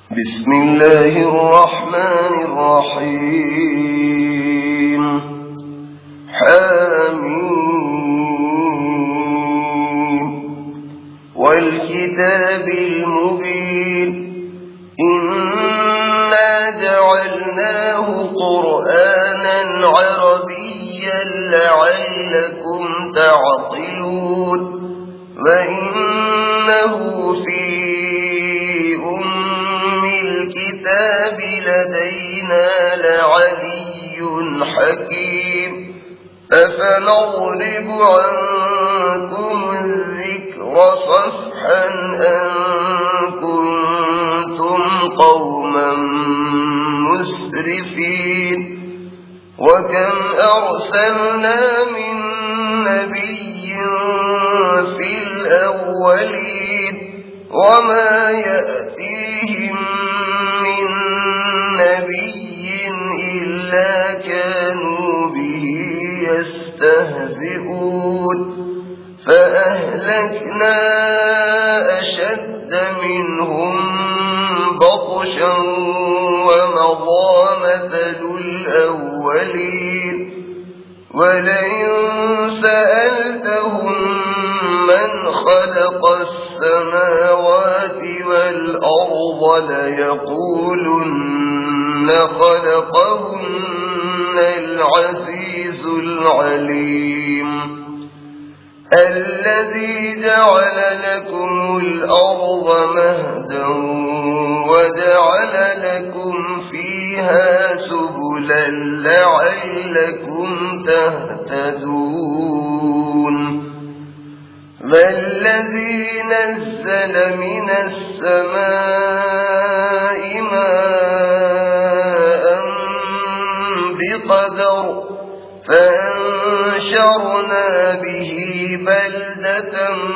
بسم الله الرحمن الرحيم. حميم والكتاب المبين إنا جعلناه قرآنا عربيا لعلكم تعقلون وإنه في الكتاب لدينا لعلي حكيم أفنضرب عنكم الذكر صفحا أن كنتم قوما مسرفين وكم أرسلنا من نبي في الأولين وما يأتيهم من نبي إلا كانوا به يستهزئون فأهلكنا أشد منهم بطشا ومضى مثل الأولين ولئن سألتهم من خلق السماوات والأرض ليقولن خلقهن العزيز العليم الذي جعل لكم الأرض مهدا وجعل لكم فيها سبلا لعلكم تهتدون والذي نزل من السماء ماء بقدر فأنشرنا به بلدة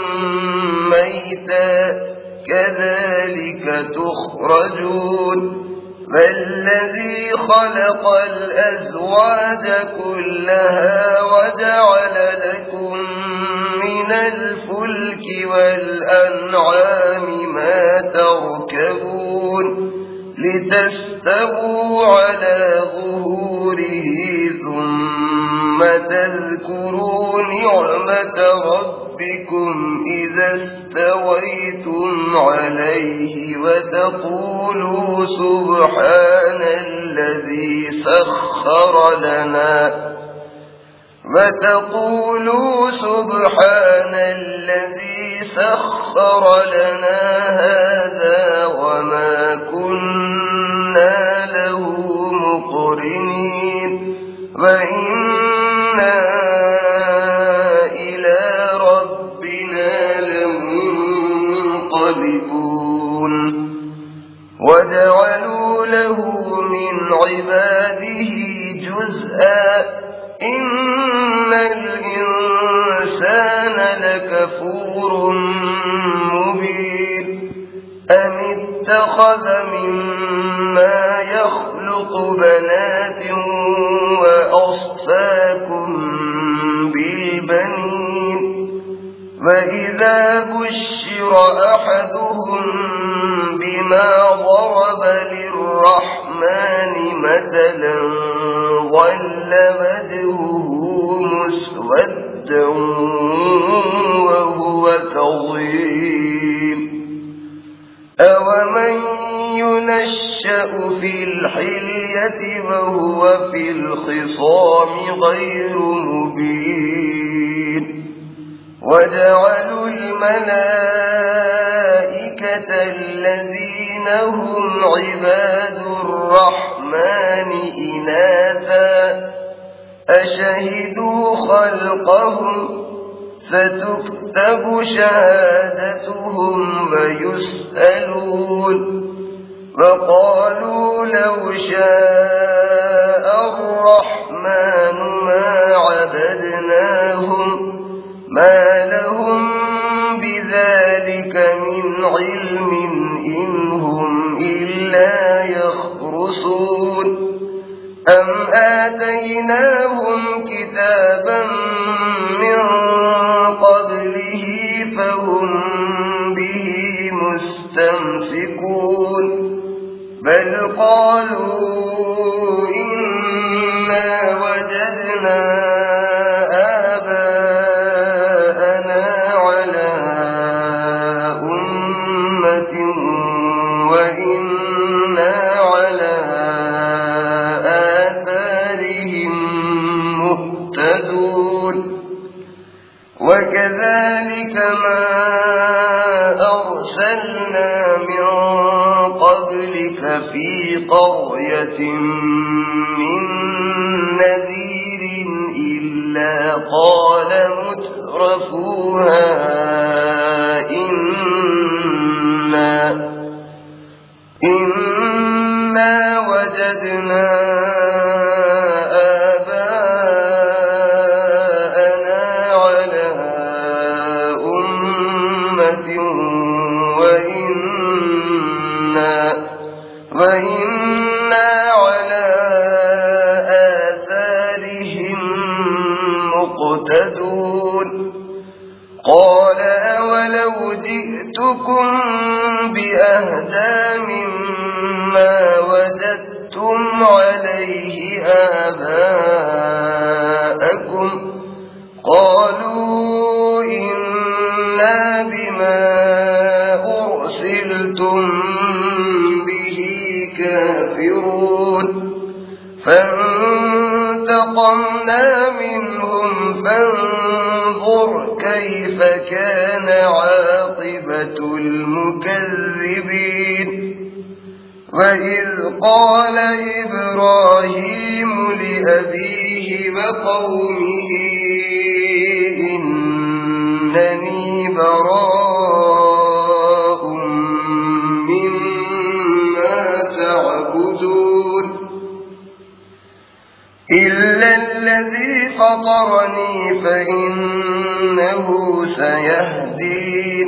ميتا كذلك تخرجون والذي خلق الأزواج كلها وجعل لكم من الفلك والأنعام ما تركبون لتستووا على ظهوره ثم تذكروا نعمة ربكم إذا استويتم عليه وتقولوا سبحان الذي سخر لنا هذا وما كنا له مقرنين وإنا إلى ربنا لمنقلبون وجعلوا له من عباده جزءا إن الإنسان لكفور مبين أم اتخذ مما يخلق بنات وأصفاكم بالبنين وإذا بشر أحدهم بما ضرب للرحمن مثلا ظل وجهه مسودا وهو كظيم أومن ينشأ في الحلية وهو في الخصام غير مبين وجعلوا الملائكة الذين هم عباد الرحمن إناثا أشهدوا خلقهم ستكتب شهادتهم ويسألون وقالوا لو شاء الرحمن ما عبدناهم ما لهم بذلك من علم إن هم إلا يخرصون أم آتيناهم كتابا من قبله فهم به مستمسكون بل قالوا إنا وجدنا آباءنا على أمة وإنا على آثارهم مهتدون وكذلك ما أرسلنا من قبلك في قرية من نذير إلا قال مترفوها إنا وجدنا آباءنا على أمة وإنا على آثارهم مقتدون قال أولو جئتكم بأهدى مما وجدتم عليه آباءكم قالوا إنا بما أرسلتم به كافرون فانتقمنا منهم فانظر كيف كان عاقبة المكذبين وإذ قال إبراهيم لأبيه وقومه إنني براء مما تعبدون إلا الذي فطرني فإنه سيهدين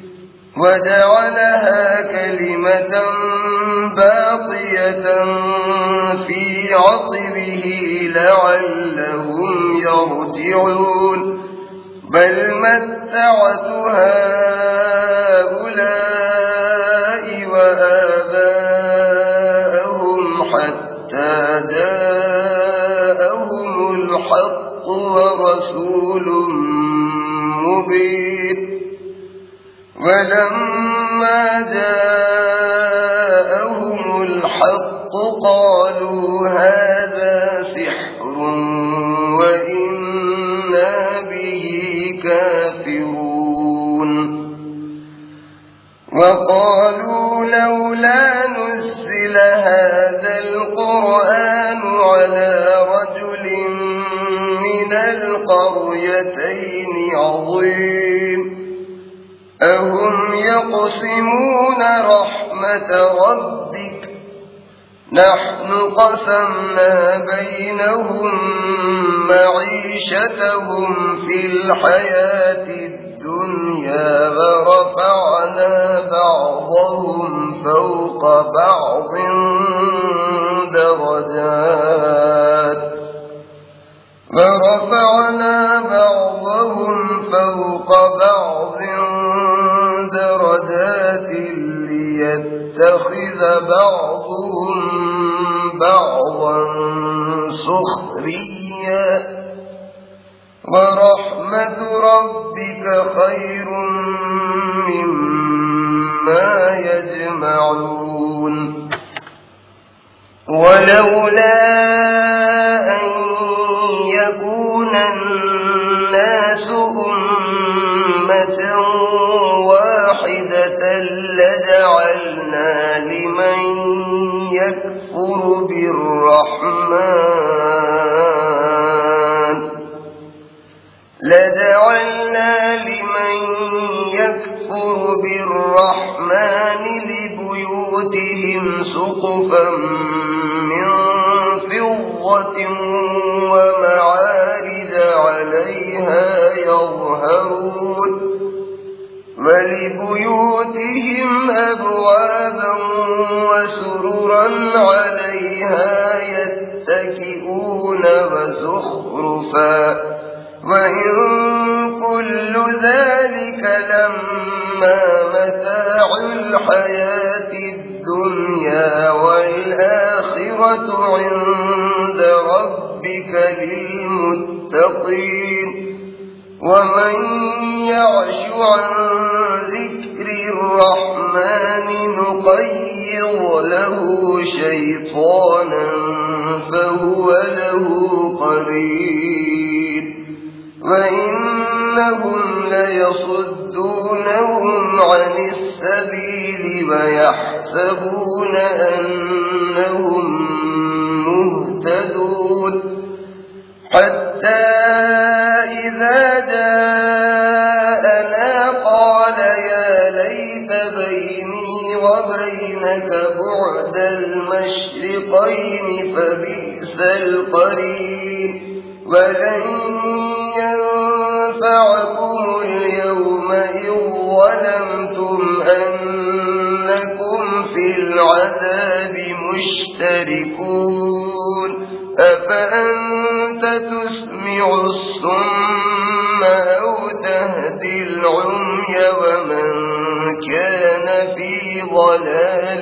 وجعلها كلمة باقية في عقبه لعلهم يرجعون بل متعت هؤلاء وآباءهم حتى جاءهم الحق ورسول مبين ولما جاءهم الحق قالوا هذا سحر وإنا به كافرون وقالوا لولا نزل هذا القرآن على رجل من القريتين عظيم أهم يقسمون رحمة ربك نحن قسمنا بينهم معيشتهم في الحياة الدنيا ورفعنا بعضهم فوق بعض درجات ليتخذ بعضهم بعضا سخريا ورحمة ربك خير مما يجمعون ولولا أن يكون الناس أمة واحدة لجعلنا لمن يكفر بالرحمن لبيوتهم سقفا من فضة ومعارج عليها يظهرون ولبيوتهم أبوابا وسررا عليها يتكئون وزخرفا وإن كل ذلك لما متاع الحياة الدنيا وَالْآخِرَةُ عِندَ رَبِّكَ لِلْمُتَّقِينَ وَمَنْ يَعْشُ عَنْ ذِكْرِ الرَّحْمَنِ نُقَيِّضْ لَهُ شَيْطَانًا فَهُوَ لَهُ قَرِينٌ وَإِنَّهُمْ لَيَصُدُّونَهُمْ عَنِ السَّبِيلِ وَيَحْسَبُونَ أَنَّهُمْ مُهْتَدُونَ حَتَّى إِذَا جَاءَنَا قَالَ يَا لَيْتَ بَيْنِي وَبَيْنَكَ بُعْدَ الْمَشْرِقَيْنِ فَبِئْسَ الْقَرِينُ وَلَنْ يَنفَعَكُمُ الْيَوْمَ إِذ ظَّلَمْتُمْ أَنَّكُمْ فِي الْعَذَابِ مُشْتَرِكُونَ أَفَأَنْتَ تُسْمِعُ الصُّمَّ أَوْ تَهْدِي الْعُمْيَ وَمَنْ كَانَ فِي ضَلَالٍ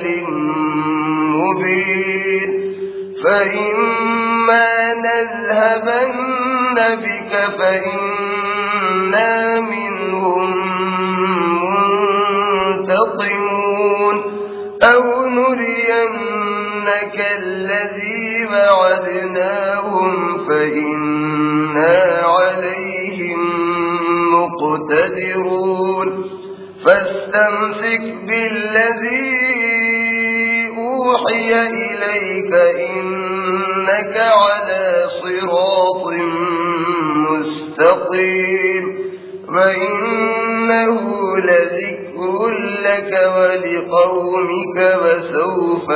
مُبِينٍ فَإِمَّا نَذْهَبَنَّ بِكَ فَإِنَّا مِنْهُمْ مُنْتَقِمُونَ أَوْ نُرِيَنَّكَ الَّذِي وَعَدْنَاهُمْ فَإِنَّا عَلَيْهِمْ مُقْتَدِرُونَ فَاسْتَمْسِكْ بِالَّذِي أُوحِيَ إِلَيْكَ إِنَّكَ عَلَى صِرَاطٍ مُسْتَقِيمٍ وَإِنَّهُ لَذِكْرٌ لَكَ وَلِقَوْمِكَ وَسَوْفَ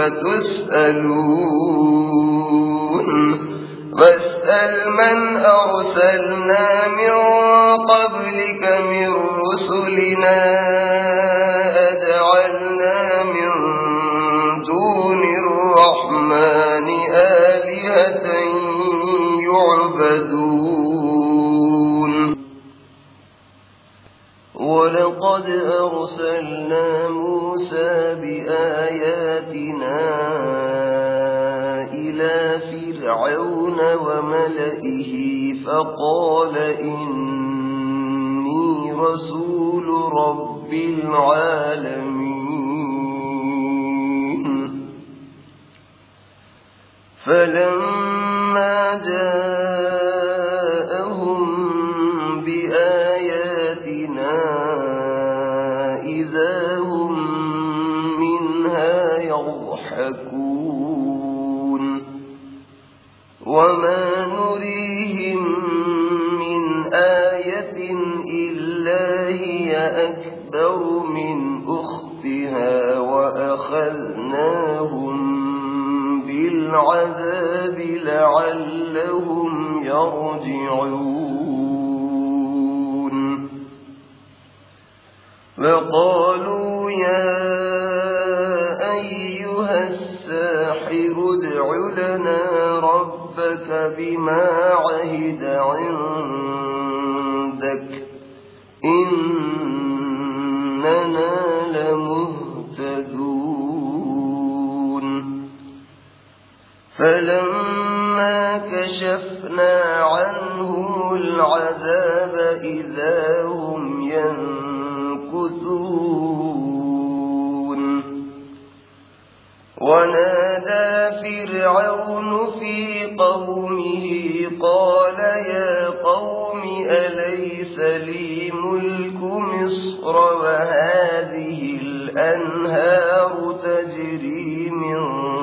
تُسْأَلُونَ وَاسْأَلْ مَنْ أَرْسَلْنَا مِنْ قَبْلِكَ مِنْ رُسُلِنَا أَجَعَلْنَا مِنْ دُونِ الرَّحْمَنِ آلِهَةً يُعْبَدُونَ وَلَقَدْ أَرْسَلْنَا مُوسَى بِآيَاتِنَا إِلَى فِرْعَوْنَ وَمَلَئِهِ فَقَالَ إِنِّي رَسُولُ رَبِّ الْعَالَمِينَ فَلَمَّا جَاءَهُم بِآيَاتِنَا إِذَا هُم مِّنْهَا يَضْحَكُونَ وَمَا نُرِيهِم مِّنْ آيَةٍ إِلَّا هِيَ أَكْبَرُ مِنْ أُخْتِهَا وَأَخَذْنَاهُم بِالْعَذَابِ لَعَلَّهُمْ يَرْجِعُونَ وَقَالُوا يَا أَيُّهَا السَّاحِرُ ادْعُ لَنَا رَبَّكَ بِمَا عَهِدَ عِندَكَ إِنَّنَا لَمُهْتَدُونَ فَلَمَّا كَشَفْنَا عَنْهُمُ الْعَذَابَ إِذَا هُمْ يَنكُثُونَ وَنَادَى فِرْعَوْنُ فِي قَوْمِهِ قَالَ يَا قَوْمِ أَلَيْسَ لِي مُلْكُ مِصْرَ وَهَٰذِهِ الْأَنْهَارُ تَجْرِي مِن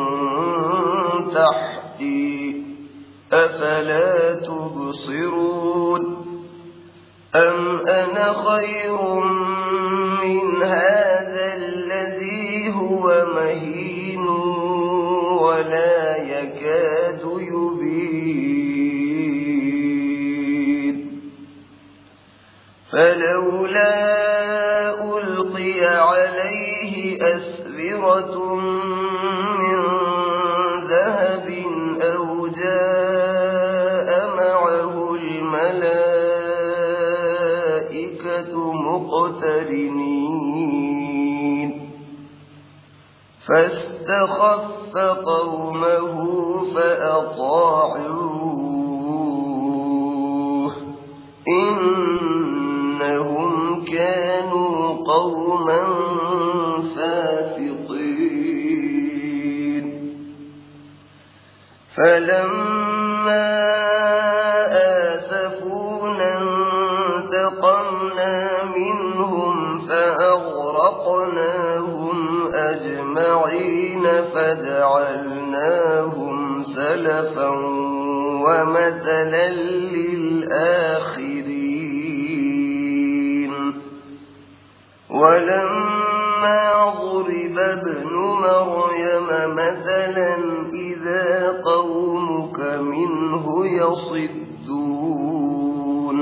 تَحْتِي أَفَلَا تُبْصِرُونَ أَمْ أَنَا خَيْرٌ مِّنْ هَٰذَا الَّذِي هُوَ مَهِينٌ وَلَا يَكَادُ يُبِينُ فَلَوْلَا أُلْقِيَ عَلَيْهِ أَسْوِرَةٌ مِّن ذَهَبٍ أَوْ جَاءَ مَعَهُ الْمَلَائِكَةُ مُقْتَرِنِينَ فاستخف قومه فأطاعوه إنهم كانوا قوما فاسقين فلما آسفونا انتقمنا منهم فأغرقناهم أجمعين فجعلناهم سلفا ومثلا للآخرين ولما ضرب ابن مريم مثلا إذا قومك منه يصدون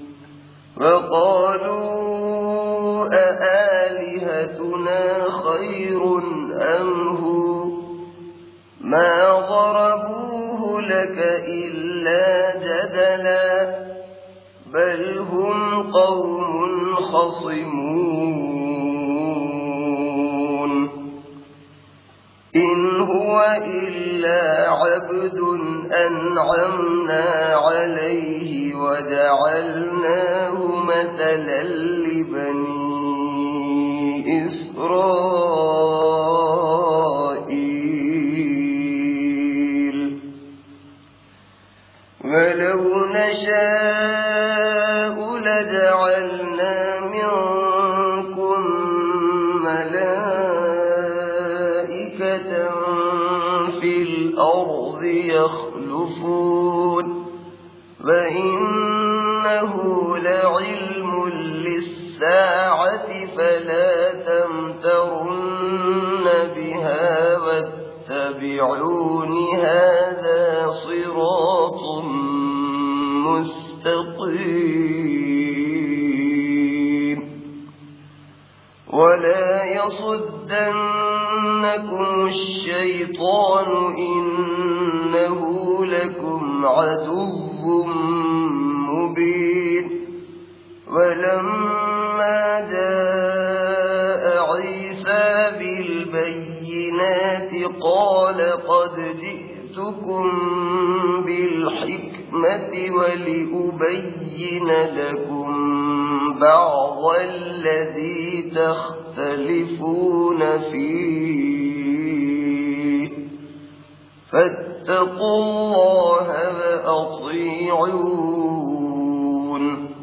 وقالوا أآلهتنا خير أم هو ما ضربوه لك إلا جدلا بل هم قوم خصمون إن هو إلا عبد أنعمنا عليه وجعلناه مثلا لبني إسرائيل ولو نشاء لجعلنا منكم ملائكة في الأرض يخلفون فإنه لعلم للساعة فلا تمترن بها واتبعون هذا صراط مستقيم ولا يصدنكم الشيطان إنه لكم عدو مبين ولما جاء عيسى بالبينات قال قد جئتكم بالحكمة ولأبين لكم بعض الذي تختلفون فيه فاتقوا الله وأطيعون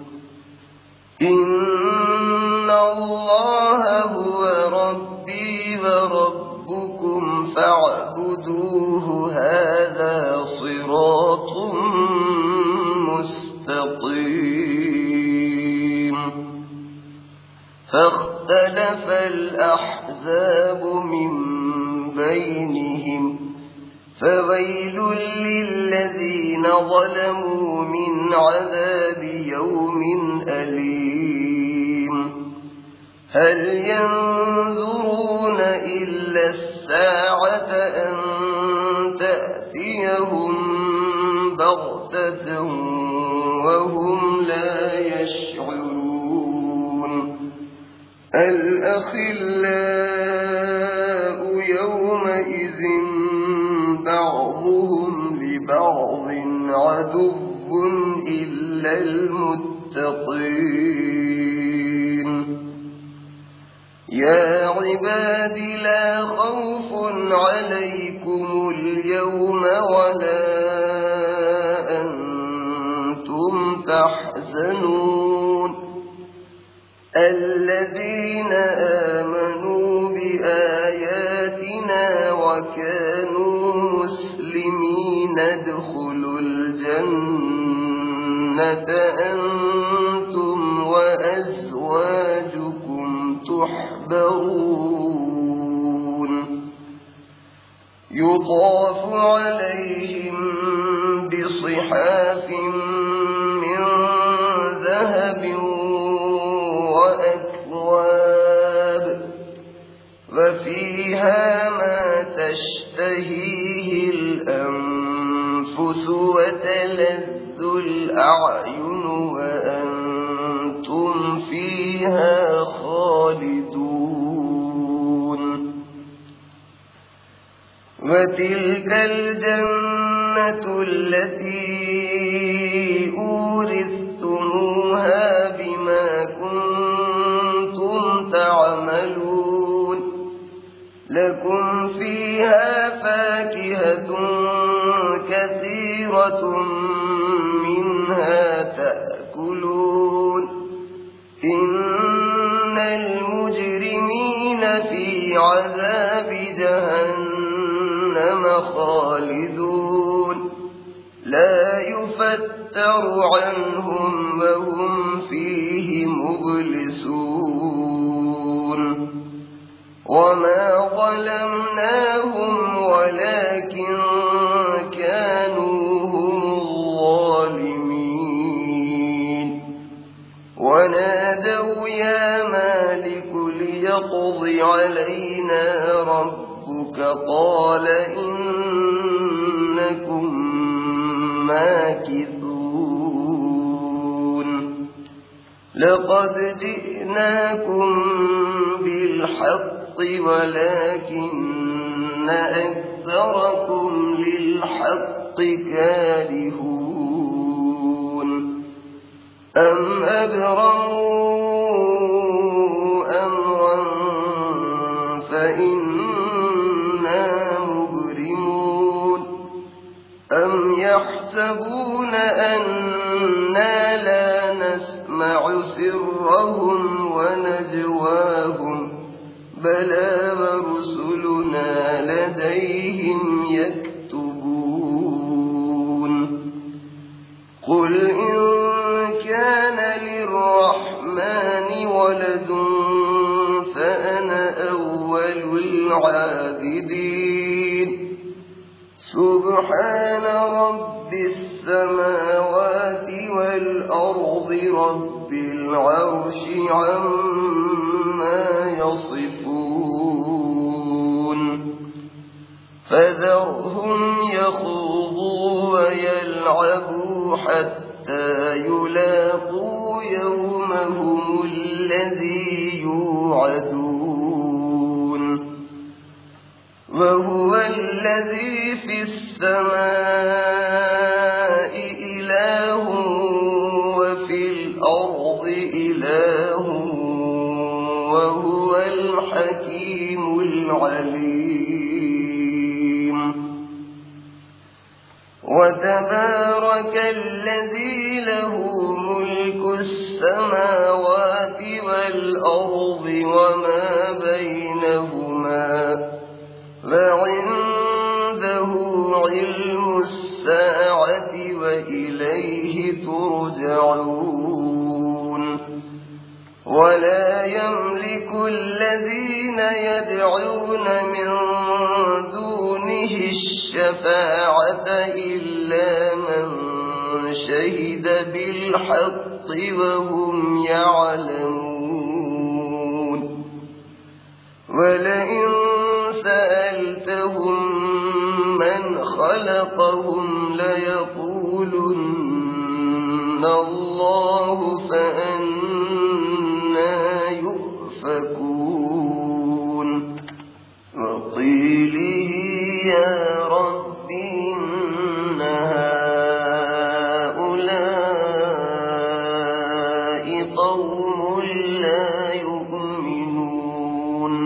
إن الله هو ربي وربكم فاعبدوه هذا صراط مستقيم فاختلف الأحزاب من بينهم فويل للذين ظلموا من عذاب يوم أليم هل ينظرون إلا الساعة أن تأتيهم بغتة وهم لا يشعرون الأخلاء يومئذ بعضهم لبعض عدو إلا المتقين يا عباد لا خوف عليكم اليوم ولا أنتم تحزنون الذين آمنوا بآياتنا وكانوا مسلمين ادخلوا الجنة أنتم وأزواجكم تحبرون يطاف عليهم بصحاف من ذهب وأكواب وفيها ما تشتهيه الأنفس وتلذ الأعين وأنتم فيها خالدون وتلك الجنة التي أورثتموها بما كنتم تعملون لكم فيها فاكهة كثيرة منها تأكلون إن المجرمين في عذاب جهنم خالدون لا يفتر عنهم وهم فيه مبلسون وما ظلمناهم ولكن كانوا هم الظالمين ونادوا يا مالك ليقض علينا ربك قال إنكم ماكثون لقد جئناكم بالحق ولكن أكثركم للحق كارهون أم أبرموا أمرا فإنا مبرمون أم يحسبون أنا لا نسمع سرهم ونجواهم بلى ورسلنا لديهم يكتبون قل إن كان للرحمن ولد فأنا أول العابدين سبحان رب السماوات والأرض رب العرش عما يصفون فذرهم يخوضوا ويلعبوا حتى يلاقوا يومهم الذي يوعدون وهو الذي في السماء إله وفي الأرض إله وهو الحكيم العليم وتبارك الذي له ملك السماوات والأرض وما بينهما وعنده علم الساعة وإليه ترجعون ولا يملك الذين يدعون من دونه الشفاعة إلا من شهد بالحق وهم يعلمون ولئن سألتهم من خلقهم ليقولن الله فأنى يؤفكون وقيله يا رب إن هؤلاء قوم لا يؤمنون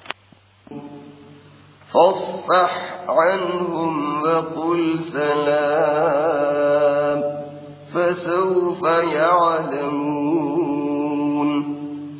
فاصفح عنهم وقل سلام فسوف يعلمون